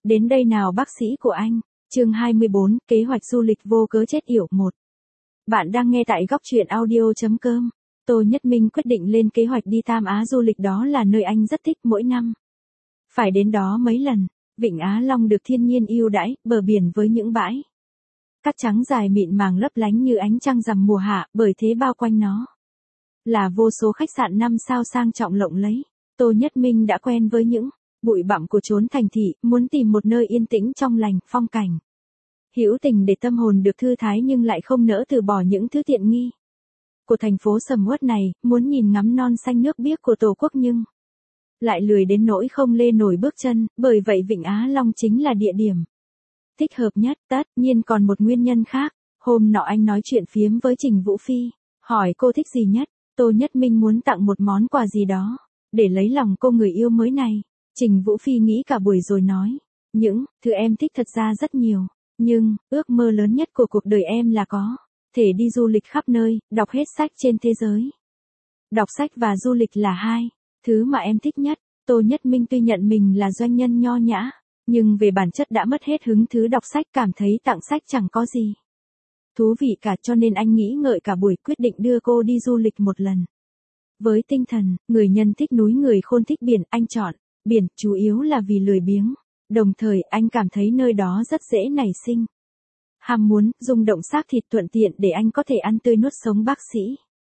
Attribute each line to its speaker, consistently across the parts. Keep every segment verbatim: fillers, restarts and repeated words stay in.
Speaker 1: Đến đây nào bác sĩ của anh. Chương hai mươi bốn, kế hoạch du lịch vô cớ chết yểu một. Bạn đang nghe tại góc truyện audio chấm com. Tô Nhất Minh quyết định lên kế hoạch đi Tam Á du lịch, đó là nơi anh rất thích mỗi năm. Phải đến đó mấy lần. Vịnh Á Long được thiên nhiên ưu đãi, bờ biển với những bãi cát trắng dài mịn màng lấp lánh như ánh trăng rằm mùa hạ, bởi thế bao quanh nó là vô số khách sạn năm sao sang trọng lộng lẫy. Tô Nhất Minh đã quen với những bụi bặm của chốn thành thị, muốn tìm một nơi yên tĩnh trong lành, phong cảnh hữu tình để tâm hồn được thư thái, nhưng lại không nỡ từ bỏ những thứ tiện nghi của thành phố sầm uất này, muốn nhìn ngắm non xanh nước biếc của Tổ quốc nhưng lại lười đến nỗi không lê nổi bước chân, bởi vậy Vịnh Á Long chính là địa điểm thích hợp nhất. Tất nhiên còn một nguyên nhân khác. Hôm nọ anh nói chuyện phiếm với Trình Vũ Phi, hỏi cô thích gì nhất. Tô Nhất Minh muốn tặng một món quà gì đó để lấy lòng cô người yêu mới này. Trình Vũ Phi nghĩ cả buổi rồi nói, những thứ em thích thật ra rất nhiều, nhưng ước mơ lớn nhất của cuộc đời em là có thể đi du lịch khắp nơi, đọc hết sách trên thế giới. Đọc sách và du lịch là hai thứ mà em thích nhất. Tô Nhất Minh tuy nhận mình là doanh nhân nho nhã, nhưng về bản chất đã mất hết hứng thú đọc sách, cảm thấy tặng sách chẳng có gì thú vị cả, cho nên anh nghĩ ngợi cả buổi quyết định đưa cô đi du lịch một lần. Với tinh thần, người nhân thích núi người khôn thích biển, anh chọn biển chủ yếu là vì lười biếng. Đồng thời anh cảm thấy nơi đó rất dễ nảy sinh ham muốn, rung động xác thịt, thuận tiện để anh có thể ăn tươi nuốt sống bác sĩ.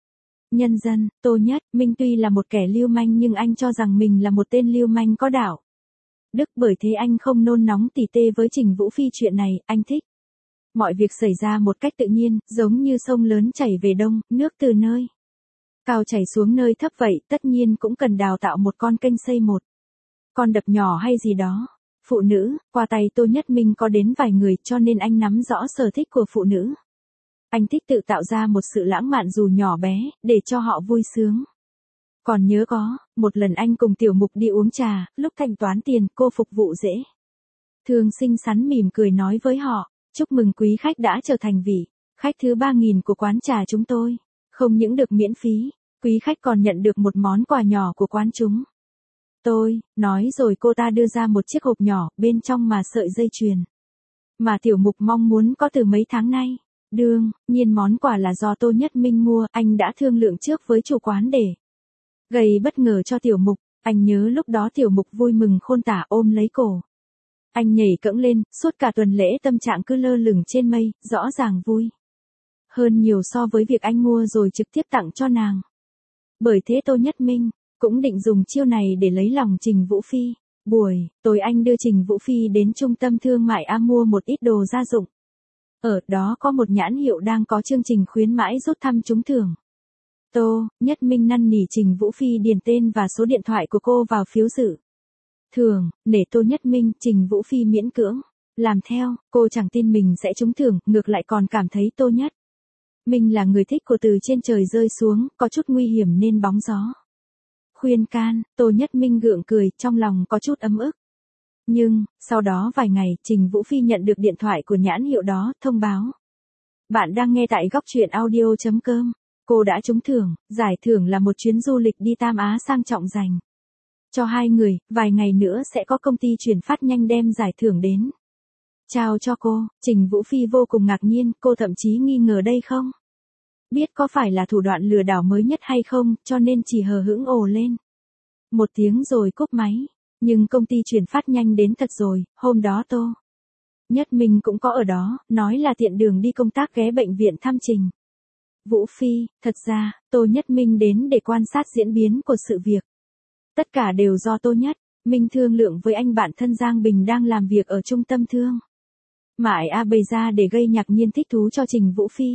Speaker 1: Nhân dân, Tô Nhất Minh tuy là một kẻ lưu manh nhưng anh cho rằng mình là một tên lưu manh có đạo đức, bởi thế anh không nôn nóng tỉ tê với Trình Vũ Phi chuyện này. Anh thích mọi việc xảy ra một cách tự nhiên, giống như sông lớn chảy về đông, nước từ nơi cao chảy xuống nơi thấp vậy. Tất nhiên cũng cần đào tạo một con kênh, xây một con đập nhỏ hay gì đó. Phụ nữ, qua tay Tô Nhất Minh có đến vài người, cho nên anh nắm rõ sở thích của phụ nữ. Anh thích tự tạo ra một sự lãng mạn dù nhỏ bé, để cho họ vui sướng. Còn nhớ có một lần anh cùng Tiểu Mục đi uống trà, lúc thanh toán tiền, cô phục vụ dễ thương xinh xắn mỉm cười nói với họ, chúc mừng quý khách đã trở thành vị khách thứ ba nghìn của quán trà chúng tôi. Không những được miễn phí, quý khách còn nhận được một món quà nhỏ của quán chúng tôi. Nói rồi cô ta đưa ra một chiếc hộp nhỏ, bên trong mà sợi dây chuyền mà Tiểu Mục mong muốn có từ mấy tháng nay. Đương nhiên món quà là do Tô Nhất Minh mua, anh đã thương lượng trước với chủ quán để gây bất ngờ cho Tiểu Mục. Anh nhớ lúc đó Tiểu Mục vui mừng khôn tả, ôm lấy cổ anh nhảy cẫng lên. Suốt cả tuần lễ tâm trạng cứ lơ lửng trên mây, rõ ràng vui hơn nhiều so với việc anh mua rồi trực tiếp tặng cho nàng. Bởi thế Tô Nhất Minh cũng định dùng chiêu này để lấy lòng Trình Vũ Phi. Buổi tối anh đưa Trình Vũ Phi đến trung tâm thương mại A mua một ít đồ gia dụng. Ở đó có một nhãn hiệu đang có chương trình khuyến mãi rút thăm trúng thưởng. Tô Nhất Minh năn nỉ Trình Vũ Phi điền tên và số điện thoại của cô vào phiếu dự thưởng. Nể Tô Nhất Minh, Trình Vũ Phi miễn cưỡng làm theo. Cô chẳng tin mình sẽ trúng thưởng, ngược lại còn cảm thấy Tô Nhất Minh là người thích của từ trên trời rơi xuống, có chút nguy hiểm nên bóng gió khuyên can. Tô Nhất Minh gượng cười, trong lòng có chút ấm ức. Nhưng sau đó vài ngày, Trình Vũ Phi nhận được điện thoại của nhãn hiệu đó, thông báo: bạn đang nghe tại góc truyện audio chấm com. Cô đã trúng thưởng. Giải thưởng là một chuyến du lịch đi Tam Á sang trọng dành cho hai người. Vài ngày nữa sẽ có công ty chuyển phát nhanh đem giải thưởng đến trao cho cô. Trình Vũ Phi vô cùng ngạc nhiên, cô thậm chí nghi ngờ đây không biết có phải là thủ đoạn lừa đảo mới nhất hay không, cho nên chỉ hờ hững ồ lên một tiếng rồi cúp máy. Nhưng công ty chuyển phát nhanh đến thật rồi. Hôm đó Tô Nhất Minh cũng có ở đó, nói là tiện đường đi công tác ghé bệnh viện thăm Trình Vũ Phi. Thật ra, Tô Nhất Minh đến để quan sát diễn biến của sự việc. Tất cả đều do Tô Nhất Minh thương lượng với anh bạn thân Giang Bình đang làm việc ở trung tâm thương mại A bày ra để gây ngạc nhiên thích thú cho Trình Vũ Phi.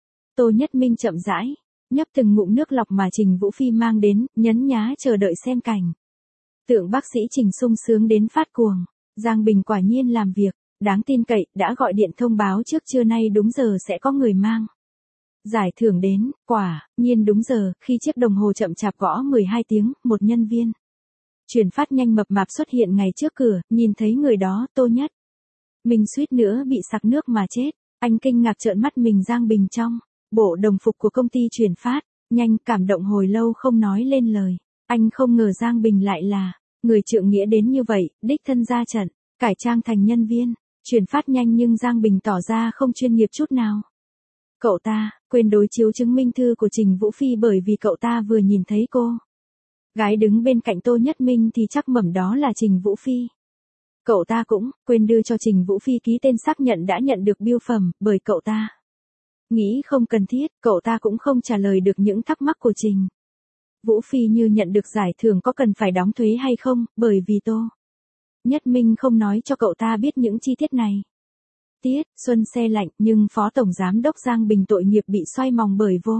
Speaker 1: Tô Nhất Minh chậm rãi nhấp từng ngụm nước lọc mà Trình Vũ Phi mang đến, nhấn nhá chờ đợi xem cảnh tượng bác sĩ Trình sung sướng đến phát cuồng. Giang Bình quả nhiên làm việc đáng tin cậy, đã gọi điện thông báo trước trưa nay đúng giờ sẽ có người mang giải thưởng đến. Quả nhiên đúng giờ, khi chiếc đồng hồ chậm chạp gõ mười hai tiếng, một nhân viên chuyển phát nhanh mập mạp xuất hiện ngay trước cửa. Nhìn thấy người đó, Tô Nhất Minh suýt nữa bị sặc nước mà chết. Anh kinh ngạc trợn mắt mình. Giang Bình trong bộ đồng phục của công ty chuyển phát nhanh, cảm động hồi lâu không nói lên lời. Anh không ngờ Giang Bình lại là người trượng nghĩa đến như vậy, đích thân ra trận Cải trang thành nhân viên, chuyển phát nhanh nhưng Giang Bình tỏ ra không chuyên nghiệp chút nào. Cậu ta, quên đối chiếu chứng minh thư của Trình Vũ Phi bởi vì cậu ta vừa nhìn thấy cô gái đứng bên cạnh Tô Nhất Minh thì chắc mẩm đó là Trình Vũ Phi. Cậu ta cũng, quên đưa cho Trình Vũ Phi ký tên xác nhận đã nhận được bưu phẩm, bởi cậu ta nghĩ không cần thiết, cậu ta cũng không trả lời được những thắc mắc của Trình Vũ Phi như nhận được giải thưởng có cần phải đóng thuế hay không, bởi vì Tô Nhất Minh không nói cho cậu ta biết những chi tiết này. Tiết, xuân se lạnh, nhưng Phó Tổng Giám đốc Giang Bình tội nghiệp bị xoay mòng bởi vô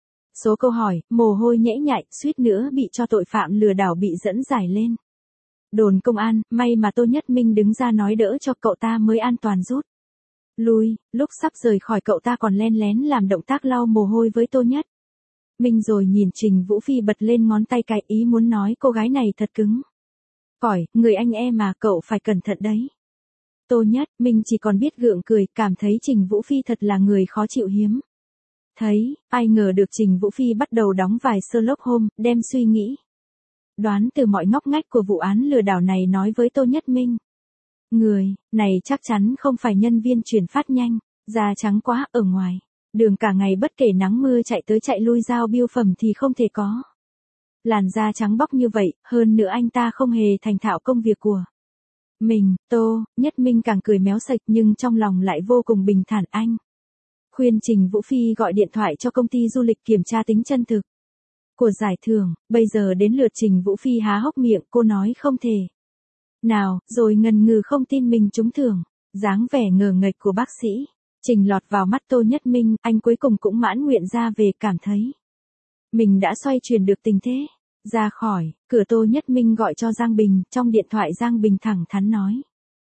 Speaker 1: số câu hỏi, mồ hôi nhễ nhại, suýt nữa bị cho tội phạm lừa đảo bị dẫn giải lên đồn công an, may mà Tô Nhất Minh đứng ra nói đỡ cho cậu ta mới an toàn rút lui, lúc sắp rời khỏi cậu ta còn len lén làm động tác lau mồ hôi với Tô Nhất Minh rồi nhìn Trình Vũ Phi bật lên ngón tay cái ý muốn nói cô gái này thật cứng cỏi, người anh em mà cậu phải cẩn thận đấy. Tô Nhất Minh chỉ còn biết gượng cười, cảm thấy Trình Vũ Phi thật là người khó chịu hiếm thấy, ai ngờ được Trình Vũ Phi bắt đầu đóng vài Sherlock Holmes, đem suy nghĩ đoán từ mọi ngóc ngách của vụ án lừa đảo này nói với Tô Nhất Minh. Người này chắc chắn không phải nhân viên chuyển phát nhanh, da trắng quá, ở ngoài đường cả ngày bất kể nắng mưa chạy tới chạy lui giao bưu phẩm thì không thể có làn da trắng bóc như vậy, hơn nữa anh ta không hề thành thạo công việc của mình. Tô Nhất Minh càng cười méo sạch nhưng trong lòng lại vô cùng bình thản. Anh khuyên Trình Vũ Phi gọi điện thoại cho công ty du lịch kiểm tra tính chân thực của giải thưởng, bây giờ đến lượt Trình Vũ Phi há hốc miệng, cô nói không thể nào, rồi ngần ngừ không tin mình trúng thưởng. Dáng vẻ ngờ nghệch của bác sĩ Trình lọt vào mắt Tô Nhất Minh, anh cuối cùng cũng mãn nguyện ra về, cảm thấy mình đã xoay chuyển được tình thế. Ra khỏi cửa, Tô Nhất Minh gọi cho Giang Bình, trong điện thoại Giang Bình thẳng thắn nói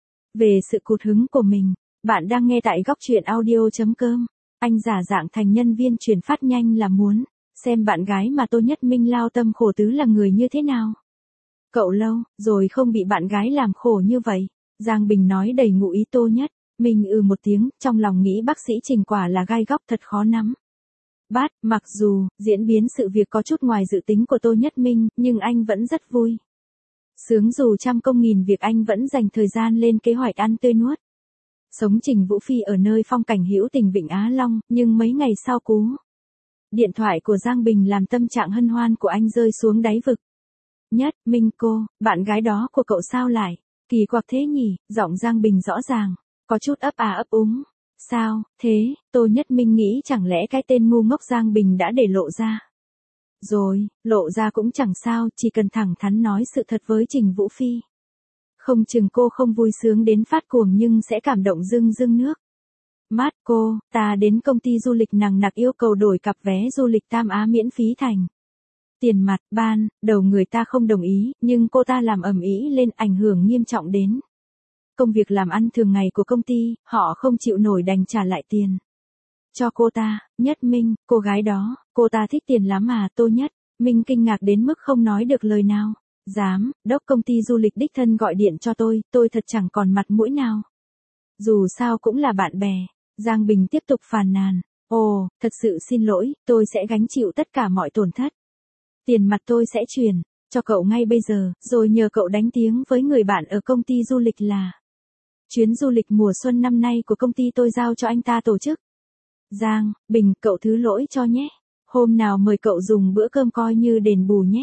Speaker 1: về sự cụt hứng của mình. Bạn đang nghe tại góc truyện audio chấm com. Anh giả dạng thành nhân viên chuyển phát nhanh là muốn xem bạn gái mà Tô Nhất Minh lao tâm khổ tứ là người như thế nào. Cậu lâu rồi không bị bạn gái làm khổ như vậy. Giang Bình nói đầy ngụ ý. Tô Nhất Minh ừ một tiếng, trong lòng nghĩ bác sĩ Trình quả là gai góc thật khó nắm bắt. Mặc dù diễn biến sự việc có chút ngoài dự tính của Tô Nhất Minh, nhưng anh vẫn rất vui sướng, dù trăm công nghìn việc anh vẫn dành thời gian lên kế hoạch ăn tươi nuốt sống Trình Vũ Phi ở nơi phong cảnh hữu tình Vịnh Á Long. Nhưng mấy ngày sau cú điện thoại của Giang Bình làm tâm trạng hân hoan của anh rơi xuống đáy vực. Nhất Minh, cô bạn gái đó của cậu sao lại kỳ quặc thế nhỉ? Giọng Giang Bình rõ ràng có chút ấp à ấp úng. Sao thế? Tô Nhất Minh nghĩ chẳng lẽ cái tên ngu ngốc Giang Bình đã để lộ ra rồi. Lộ ra cũng chẳng sao, chỉ cần thẳng thắn nói sự thật với Trình Vũ Phi, không chừng cô không vui sướng đến phát cuồng nhưng sẽ cảm động rưng rưng nước mắt. Cô ta đến công ty du lịch nằng nặc yêu cầu đổi cặp vé du lịch Tam Á miễn phí thành tiền mặt. Ban đầu người ta không đồng ý, nhưng cô ta làm ầm ĩ lên, ảnh hưởng nghiêm trọng đến công việc làm ăn thường ngày của công ty. Họ không chịu nổi đành trả lại tiền cho cô ta. Nhất Minh, cô gái đó, cô ta thích tiền lắm mà. Tô Nhất Minh kinh ngạc đến mức không nói được lời nào. Giám đốc công ty du lịch đích thân gọi điện cho tôi, tôi thật chẳng còn mặt mũi nào. Dù sao cũng là bạn bè. Giang Bình tiếp tục phàn nàn. Ồ, thật sự xin lỗi, tôi sẽ gánh chịu tất cả mọi tổn thất. Tiền mặt tôi sẽ chuyển cho cậu ngay bây giờ, rồi nhờ cậu đánh tiếng với người bạn ở công ty du lịch là chuyến du lịch mùa xuân năm nay của công ty tôi giao cho anh ta tổ chức. Giang Bình, cậu thứ lỗi cho nhé. Hôm nào mời cậu dùng bữa cơm coi như đền bù nhé.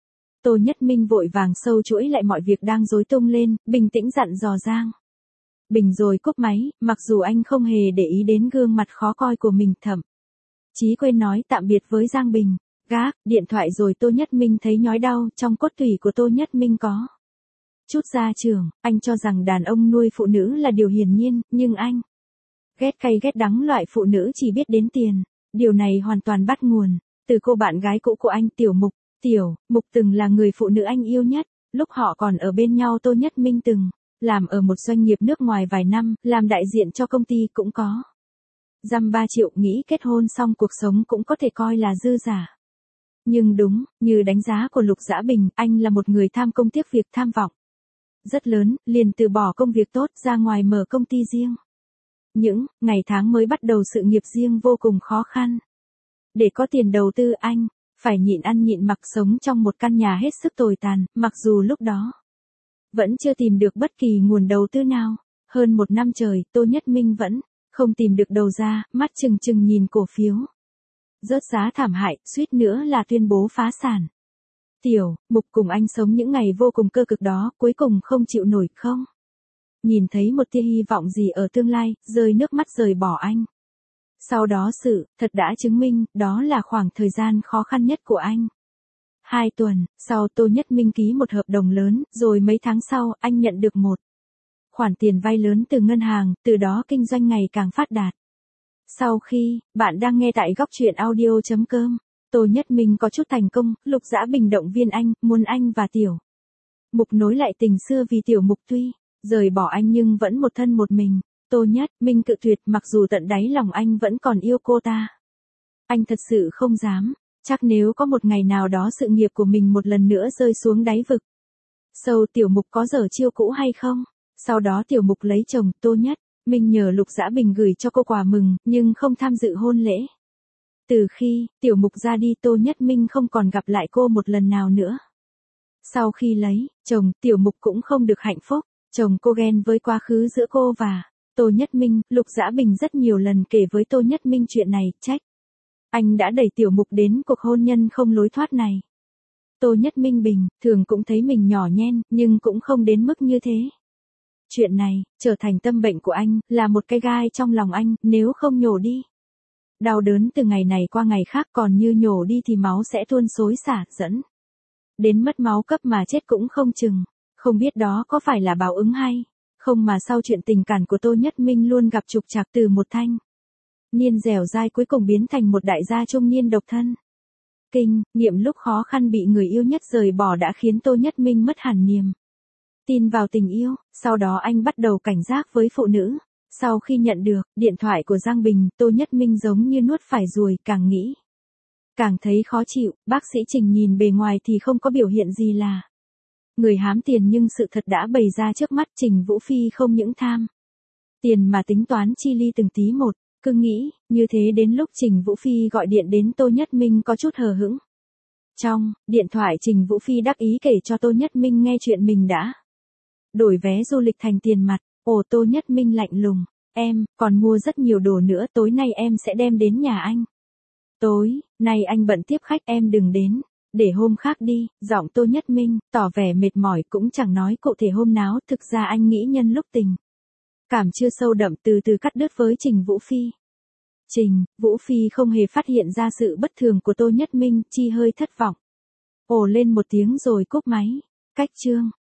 Speaker 1: Tô Nhất Minh vội vàng sâu chuỗi lại mọi việc đang rối tung lên, bình tĩnh dặn dò Giang Bình rồi cúp máy. Mặc dù anh không hề để ý đến gương mặt khó coi của mình, thậm chí quên nói tạm biệt với Giang Bình. Gác điện thoại rồi Tô Nhất Minh thấy nhói đau. Trong cốt tủy của Tô Nhất Minh có chút gia trưởng, anh cho rằng đàn ông nuôi phụ nữ là điều hiển nhiên, nhưng anh ghét cay ghét đắng loại phụ nữ chỉ biết đến tiền. Điều này hoàn toàn bắt nguồn từ cô bạn gái cũ của anh, Tiểu Mục. Tiểu Mục từng là người phụ nữ anh yêu nhất. Lúc họ còn ở bên nhau, Tô Nhất Minh từng làm ở một doanh nghiệp nước ngoài vài năm, làm đại diện cho công ty, cũng có dăm ba triệu, nghĩ kết hôn xong cuộc sống cũng có thể coi là dư giả. Nhưng đúng như đánh giá của Lục Dã Bình, anh là một người tham công tiếc việc, tham vọng rất lớn, liền từ bỏ công việc tốt ra ngoài mở công ty riêng. Những ngày tháng mới bắt đầu sự nghiệp riêng vô cùng khó khăn. Để có tiền đầu tư, anh phải nhịn ăn nhịn mặc, sống trong một căn nhà hết sức tồi tàn. Mặc dù lúc đó Vẫn chưa tìm được bất kỳ nguồn đầu tư nào. Hơn một năm trời, Tô Nhất Minh vẫn không tìm được đầu ra, mắt trừng trừng nhìn cổ phiếu. Rớt giá thảm hại, suýt nữa là tuyên bố phá sản. Tiểu Mục cùng anh sống những ngày vô cùng cơ cực đó, cuối cùng không chịu nổi không? Nhìn thấy một tia hy vọng gì ở tương lai, rơi nước mắt rời bỏ anh. Sau đó sự thật đã chứng minh, đó là khoảng thời gian khó khăn nhất của anh. Hai tuần sau Tô Nhất Minh ký một hợp đồng lớn, rồi mấy tháng sau, anh nhận được một khoản tiền vay lớn từ ngân hàng, từ đó kinh doanh ngày càng phát đạt. Sau khi, bạn đang nghe tại góc truyện audio chấm com, Tô Nhất Minh có chút thành công, Lục Dã Bình động viên anh, muốn anh và Tiểu Mục nối lại tình xưa vì Tiểu Mục tuy rời bỏ anh nhưng vẫn một thân một mình. Tô Nhất Minh cự tuyệt, mặc dù tận đáy lòng anh vẫn còn yêu cô ta. Anh thật sự không dám, chắc nếu có một ngày nào đó sự nghiệp của mình một lần nữa rơi xuống đáy vực sâu, Tiểu Mục có dở chiêu cũ hay không? Sau đó Tiểu Mục lấy chồng, Tô Nhất Minh nhờ Lục Dã Bình gửi cho cô quà mừng, nhưng không tham dự hôn lễ. Từ khi Tiểu Mục ra đi, Tô Nhất Minh không còn gặp lại cô một lần nào nữa. Sau khi lấy chồng, Tiểu Mục cũng không được hạnh phúc. Chồng cô ghen với quá khứ giữa cô và Tô Nhất Minh. Lục Dã Bình rất nhiều lần kể với Tô Nhất Minh chuyện này, trách anh đã đẩy Tiểu Mục đến cuộc hôn nhân không lối thoát này. Tô Nhất Minh bình thường cũng thấy mình nhỏ nhen, nhưng cũng không đến mức như thế. Chuyện này trở thành tâm bệnh của anh, là một cái gai trong lòng anh, nếu không nhổ đi. Đau đớn từ ngày này qua ngày khác, còn như nhổ đi thì máu sẽ tuôn xối xả, dẫn đến mất máu cấp mà chết cũng không chừng. Không biết đó có phải là báo ứng hay không mà sau chuyện tình cảm của Tô Nhất Minh luôn gặp trục trặc, từ một thanh niên dẻo dai cuối cùng biến thành một đại gia trung niên độc thân. Kinh nghiệm lúc khó khăn bị người yêu nhất rời bỏ đã khiến Tô Nhất Minh mất hẳn niềm tin vào tình yêu. Sau đó anh bắt đầu cảnh giác với phụ nữ. Sau khi nhận được điện thoại của Giang Bình, Tô Nhất Minh giống như nuốt phải ruồi, càng nghĩ càng thấy khó chịu. Bác sĩ Trình nhìn bề ngoài thì không có biểu hiện gì là người hám tiền, nhưng sự thật đã bày ra trước mắt. Trình Vũ Phi không những tham tiền mà tính toán chi ly từng tí một. Cứ nghĩ như thế đến lúc Trình Vũ Phi gọi điện đến, Tô Nhất Minh có chút hờ hững. Trong điện thoại, Trình Vũ Phi đắc ý kể cho Tô Nhất Minh nghe chuyện mình đã đổi vé du lịch thành tiền mặt. Ồ, Tô Nhất Minh lạnh lùng, em còn mua rất nhiều đồ nữa, tối nay em sẽ đem đến nhà anh. Tối nay anh bận tiếp khách, em đừng đến, để hôm khác đi. Giọng Tô Nhất Minh tỏ vẻ mệt mỏi, cũng chẳng nói cụ thể hôm nào. Thực ra anh nghĩ nhân lúc tình cảm chưa sâu đậm, từ từ cắt đứt với Trình Vũ Phi. Trình Vũ Phi không hề phát hiện ra sự bất thường của Tô Nhất Minh, chi hơi thất vọng. Ồ lên một tiếng rồi cúp máy. Cách chương